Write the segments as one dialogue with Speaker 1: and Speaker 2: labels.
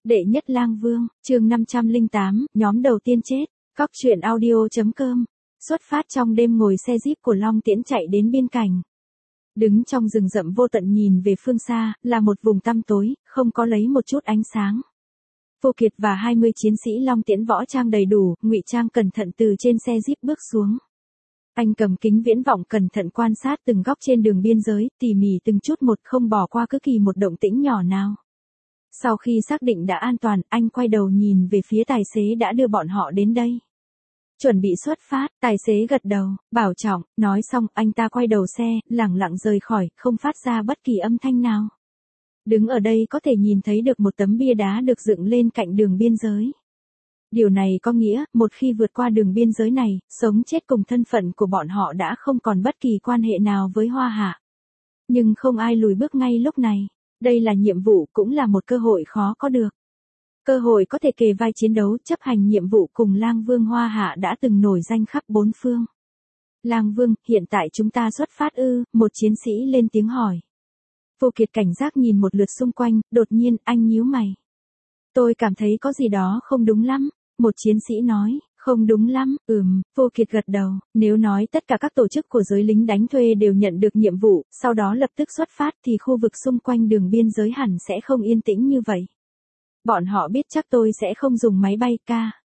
Speaker 1: Đệ nhất lang vương, chương 508, nhóm đầu tiên chết. Cóc truyện audio.com. Xuất phát trong đêm ngồi xe jeep của Long Tiễn chạy đến biên cảnh. Đứng trong rừng rậm vô tận nhìn về phương xa, là một vùng tăm tối, không có lấy một chút ánh sáng. Vô Kiệt và 20 chiến sĩ Long Tiễn võ trang đầy đủ, ngụy trang cẩn thận từ trên xe jeep bước xuống. Anh cầm kính viễn vọng cẩn thận quan sát từng góc trên đường biên giới, tỉ mỉ từng chút một không bỏ qua cứ kỳ một động tĩnh nhỏ nào. Sau khi xác định đã an toàn, anh quay đầu nhìn về phía tài xế đã đưa bọn họ đến đây. Chuẩn bị xuất phát, tài xế gật đầu, bảo trọng, nói xong anh ta quay đầu xe, lẳng lặng rời khỏi, không phát ra bất kỳ âm thanh nào. Đứng ở đây có thể nhìn thấy được một tấm bia đá được dựng lên cạnh đường biên giới. Điều này có nghĩa, một khi vượt qua đường biên giới này, sống chết cùng thân phận của bọn họ đã không còn bất kỳ quan hệ nào với Hoa Hạ. Nhưng không ai lùi bước ngay lúc này. Đây là nhiệm vụ cũng là một cơ hội khó có được. Cơ hội có thể kề vai chiến đấu chấp hành nhiệm vụ cùng Lang Vương Hoa Hạ đã từng nổi danh khắp bốn phương. Lang Vương, hiện tại chúng ta xuất phát ư, một chiến sĩ lên tiếng hỏi. Vô Kiệt cảnh giác nhìn một lượt xung quanh, đột nhiên anh nhíu mày. Tôi cảm thấy có gì đó không đúng lắm, một chiến sĩ nói. Không đúng lắm, Vô Kiệt gật đầu, nếu nói tất cả các tổ chức của giới lính đánh thuê đều nhận được nhiệm vụ, sau đó lập tức xuất phát thì khu vực xung quanh đường biên giới hẳn sẽ không yên tĩnh như vậy. Bọn họ biết chắc tôi sẽ không dùng máy bay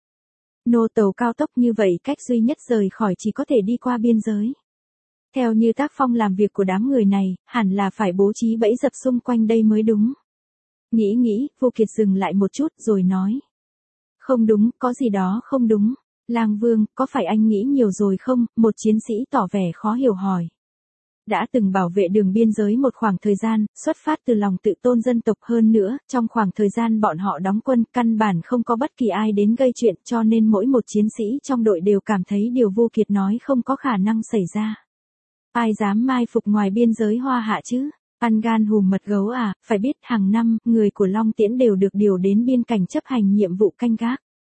Speaker 1: nô tàu cao tốc như vậy, cách duy nhất rời khỏi chỉ có thể đi qua biên giới. Theo như tác phong làm việc của đám người này, hẳn là phải bố trí bẫy dập xung quanh đây mới đúng. Nghĩ, Vô Kiệt dừng lại một chút rồi nói. Không đúng, có gì đó không đúng. Lang Vương, có phải anh nghĩ nhiều rồi không? Một chiến sĩ tỏ vẻ khó hiểu hỏi. Đã từng bảo vệ đường biên giới một khoảng thời gian, xuất phát từ lòng tự tôn dân tộc hơn nữa, trong khoảng thời gian bọn họ đóng quân, căn bản không có bất kỳ ai đến gây chuyện, cho nên mỗi một chiến sĩ trong đội đều cảm thấy điều Vô Kiệt nói không có khả năng xảy ra. Ai dám mai phục ngoài biên giới Hoa Hạ chứ? Ăn gan hùm mật gấu à? Phải biết hàng năm, người của Long Tiễn đều được điều đến biên cảnh chấp hành nhiệm vụ canh gác.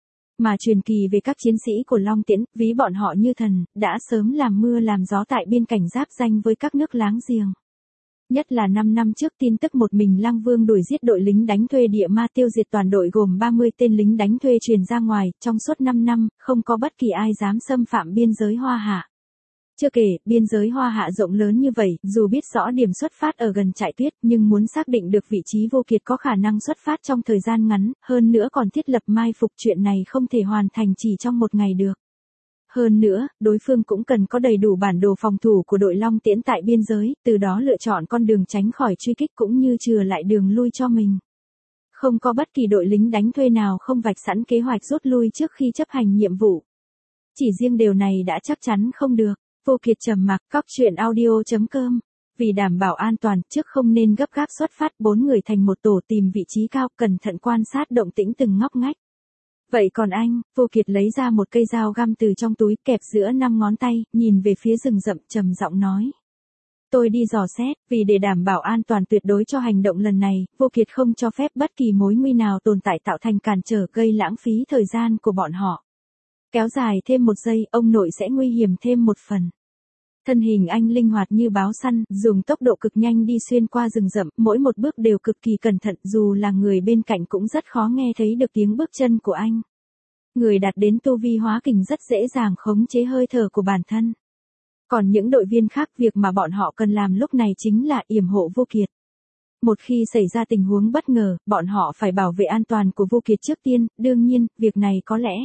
Speaker 1: Mà truyền kỳ về các chiến sĩ của Long Tiễn, ví bọn họ như thần, đã sớm làm mưa làm gió tại biên cảnh giáp ranh với các nước láng giềng. Nhất là 5 năm trước tin tức một mình Lang Vương đuổi giết đội lính đánh thuê Địa Ma tiêu diệt toàn đội gồm 30 tên lính đánh thuê truyền ra ngoài, trong suốt 5 năm, không có bất kỳ ai dám xâm phạm biên giới Hoa Hạ. Chưa kể, biên giới Hoa Hạ rộng lớn như vậy, dù biết rõ điểm xuất phát ở gần trại tuyết, nhưng muốn xác định được vị trí Vô Kiệt có khả năng xuất phát trong thời gian ngắn, hơn nữa còn thiết lập mai phục, chuyện này không thể hoàn thành chỉ trong một ngày được. Hơn nữa, đối phương cũng cần có đầy đủ bản đồ phòng thủ của đội Long Tiễn tại biên giới, từ đó lựa chọn con đường tránh khỏi truy kích cũng như chừa lại đường lui cho mình. Không có bất kỳ đội lính đánh thuê nào không vạch sẵn kế hoạch rút lui trước khi chấp hành nhiệm vụ. Chỉ riêng điều này đã chắc chắn không được. Vô Kiệt trầm mặc, Cóc truyện audio.com. Vì đảm bảo an toàn, trước không nên gấp gáp xuất phát, 4 người thành một tổ tìm vị trí cao, cẩn thận quan sát động tĩnh từng ngóc ngách. Vậy còn anh? Vô Kiệt lấy ra một cây dao găm từ trong túi, kẹp giữa 5 ngón tay, nhìn về phía rừng rậm, trầm giọng nói. Tôi đi dò xét, vì để đảm bảo an toàn tuyệt đối cho hành động lần này, Vô Kiệt không cho phép bất kỳ mối nguy nào tồn tại tạo thành cản trở, gây lãng phí thời gian của bọn họ. Kéo dài thêm một giây, ông nội sẽ nguy hiểm thêm một phần. Thân hình anh linh hoạt như báo săn, dùng tốc độ cực nhanh đi xuyên qua rừng rậm, mỗi một bước đều cực kỳ cẩn thận, dù là người bên cạnh cũng rất khó nghe thấy được tiếng bước chân của anh. Người đạt đến tu vi hóa kình rất dễ dàng khống chế hơi thở của bản thân. Còn những đội viên khác, việc mà bọn họ cần làm lúc này chính là yểm hộ Vô Kiệt. Một khi xảy ra tình huống bất ngờ, bọn họ phải bảo vệ an toàn của Vô Kiệt trước tiên, đương nhiên, việc này có lẽ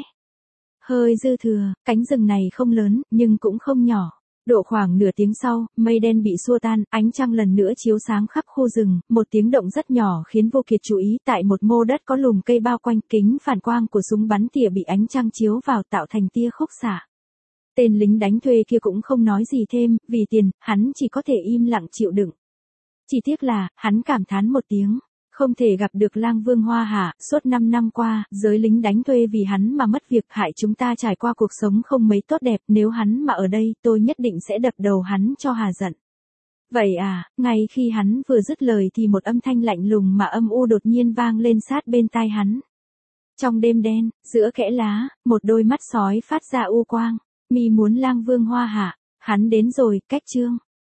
Speaker 1: hơi dư thừa, cánh rừng này không lớn, nhưng cũng không nhỏ. Độ khoảng nửa tiếng sau, mây đen bị xua tan, ánh trăng lần nữa chiếu sáng khắp khu rừng, một tiếng động rất nhỏ khiến Vô Kiệt chú ý, tại một mô đất có lùm cây bao quanh, kính phản quang của súng bắn tỉa bị ánh trăng chiếu vào tạo thành tia khúc xạ. Tên lính đánh thuê kia cũng không nói gì thêm, vì tiền, hắn chỉ có thể im lặng chịu đựng. Chỉ tiếc là, hắn cảm thán một tiếng. Không thể gặp được Lang Vương Hoa Hạ, suốt 5 năm qua, giới lính đánh thuê vì hắn mà mất việc, hại chúng ta trải qua cuộc sống không mấy tốt đẹp, nếu hắn mà ở đây, tôi nhất định sẽ đập đầu hắn cho hà giận. Vậy à, ngay khi hắn vừa dứt lời thì một âm thanh lạnh lùng mà âm u đột nhiên vang lên sát bên tai hắn. Trong đêm đen, giữa kẽ lá, một đôi mắt sói phát ra u quang, mi muốn Lang Vương Hoa Hạ, hắn đến rồi, cách chương.